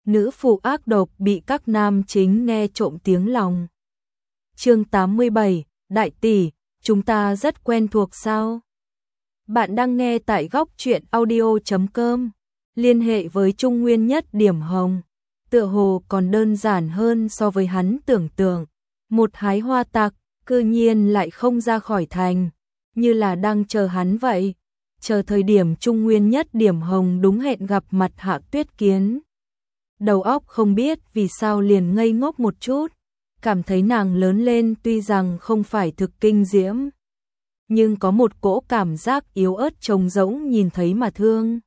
nữ phụ ác độc bị các nam chính nghe trộm tiếng lòng. Chương 87, Đại tỷ, chúng ta rất quen thuộc sao? Bạn đang nghe tại góc truyện audio.com. Liên hệ với Trung Nguyên Nhất Điểm Hồng, tựa hồ còn đơn giản hơn so với hắn tưởng tượng. Một hái hoa tặc, cư nhiên lại không ra khỏi thành, như là đang chờ hắn vậy. Chờ thời điểm Trung Nguyên Nhất Điểm Hồng đúng hẹn gặp mặt Hạ Tuyết Kiến. Đầu óc không biết vì sao liền ngây ngốc một chút, cảm thấy nàng lớn lên tuy rằng không phải thực kinh diễm, nhưng có một cỗ cảm giác yếu ớt trống rỗng nhìn thấy mà thương,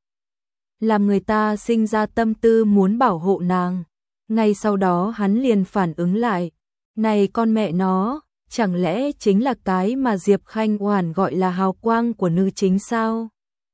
làm người ta sinh ra tâm tư muốn bảo hộ nàng. Ngay sau đó hắn liền phản ứng lại, này con mẹ nó, chẳng lẽ chính là cái mà Diệp Khanh Oản gọi là hào quang của nữ chính sao?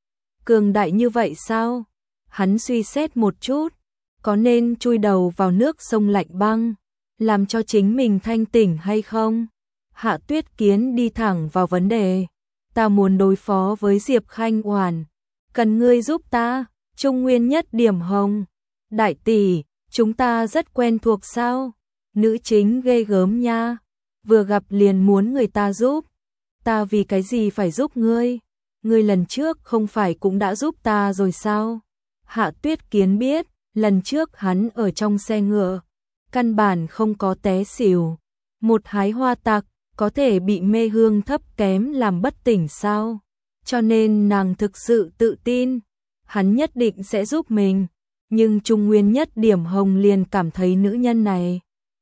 Cường đại như vậy sao? Hắn suy xét một chút, có nên chui đầu vào nước sông lạnh băng, làm cho chính mình thanh tỉnh hay không? Hạ Tuyết Kiến đi thẳng vào vấn đề, ta muốn đối phó với Diệp Khanh Oản, cần ngươi giúp ta. Trung Nguyên Nhất Điểm Hồng, đại tỷ, chúng ta rất quen thuộc sao? Nữ chính ghê gớm nha, vừa gặp liền muốn người ta giúp. Ta vì cái gì phải giúp ngươi? Ngươi lần trước không phải cũng đã giúp ta rồi sao? Hạ Tuyết Kiến biết, lần trước hắn ở trong xe ngựa, căn bản không có té xỉu. Một hái hoa tặc, có thể bị mê hương thấp kém làm bất tỉnh sao? Cho nên nàng thực sự tự tin, hắn nhất định sẽ giúp mình. Nhưng Trung Nguyên Nhất Điểm Hồng liền cảm thấy nữ nhân này,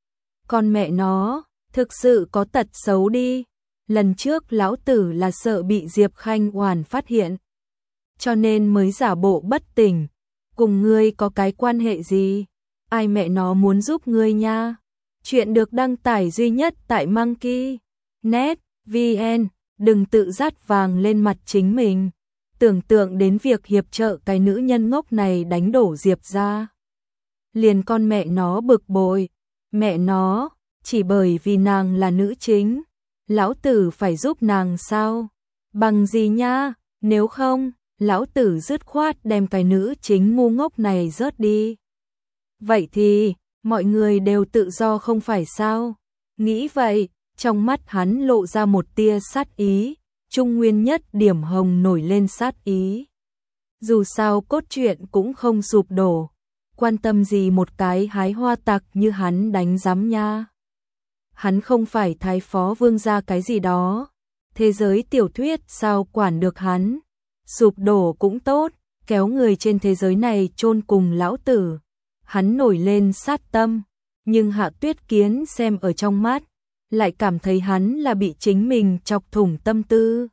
con mẹ nó, thực sự có tật xấu đi. Lần trước lão tử là sợ bị Diệp Khanh Oản phát hiện, cho nên mới giả bộ bất tỉnh. Cùng ngươi có cái quan hệ gì? Ai mẹ nó muốn giúp ngươi nha? Chuyện được đăng tải duy nhất tại Monkey.net VN. Đừng tự dát vàng lên mặt chính mình. Tưởng tượng đến việc hiệp trợ cái nữ nhân ngốc này đánh đổ Diệp ra, liền con mẹ nó bực bội. Mẹ nó, chỉ bởi vì nàng là nữ chính, lão tử phải giúp nàng sao? Bằng gì nha? Nếu không, lão tử dứt khoát đem cái nữ chính ngu ngốc này rớt đi. Vậy thì, mọi người đều tự do không phải sao? Nghĩ vậy, trong mắt hắn lộ ra một tia sát ý. Trung Nguyên Nhất Điểm Hồng nổi lên sát ý. Dù sao cốt truyện cũng không sụp đổ, quan tâm gì một cái hái hoa tặc như hắn đánh giám nha. Hắn không phải thái phó vương gia cái gì đó, thế giới tiểu thuyết sao quản được hắn. Sụp đổ cũng tốt, kéo người trên thế giới này chôn cùng lão tử. Hắn nổi lên sát tâm, nhưng Hạ Tuyết Kiến xem ở trong mắt, lại cảm thấy hắn là bị chính mình chọc thủng tâm tư.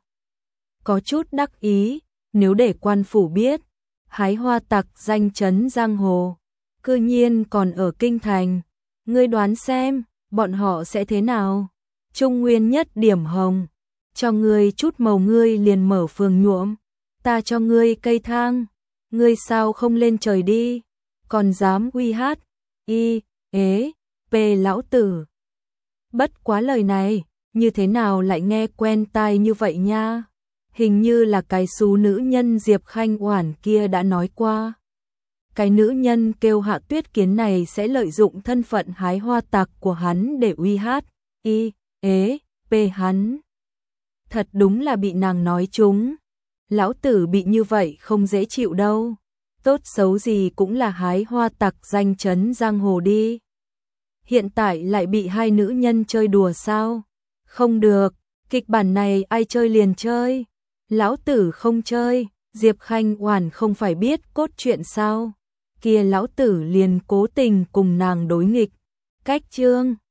Có chút đắc ý, nếu để quan phủ biết, hái hoa tặc danh chấn giang hồ, cư nhiên còn ở kinh thành, ngươi đoán xem, bọn họ sẽ thế nào? Trung Nguyên Nhất Điểm Hồng, cho ngươi chút màu ngươi liền mở phường nhuộm, ta cho ngươi cây thang, ngươi sao không lên trời đi, còn dám uy hát, y, ế, pê lão tử. Bất quá lời này, như thế nào lại nghe quen tai như vậy nha? Hình như là cái xú nữ nhân Diệp Khanh Oản kia đã nói qua. Cái nữ nhân kêu Hạ Tuyết Kiến này sẽ lợi dụng thân phận hái hoa tặc của hắn để uy hát, y, ế, pê hắn. Thật đúng là bị nàng nói trúng. Lão tử bị như vậy không dễ chịu đâu. Tốt xấu gì cũng là hái hoa tặc danh chấn giang hồ đi. Hiện tại lại bị hai nữ nhân chơi đùa sao? Không được, kịch bản này ai chơi liền chơi. Lão tử không chơi, Diệp Khanh Oản không phải biết cốt truyện sao? Kia lão tử liền cố tình cùng nàng đối nghịch. Cách chương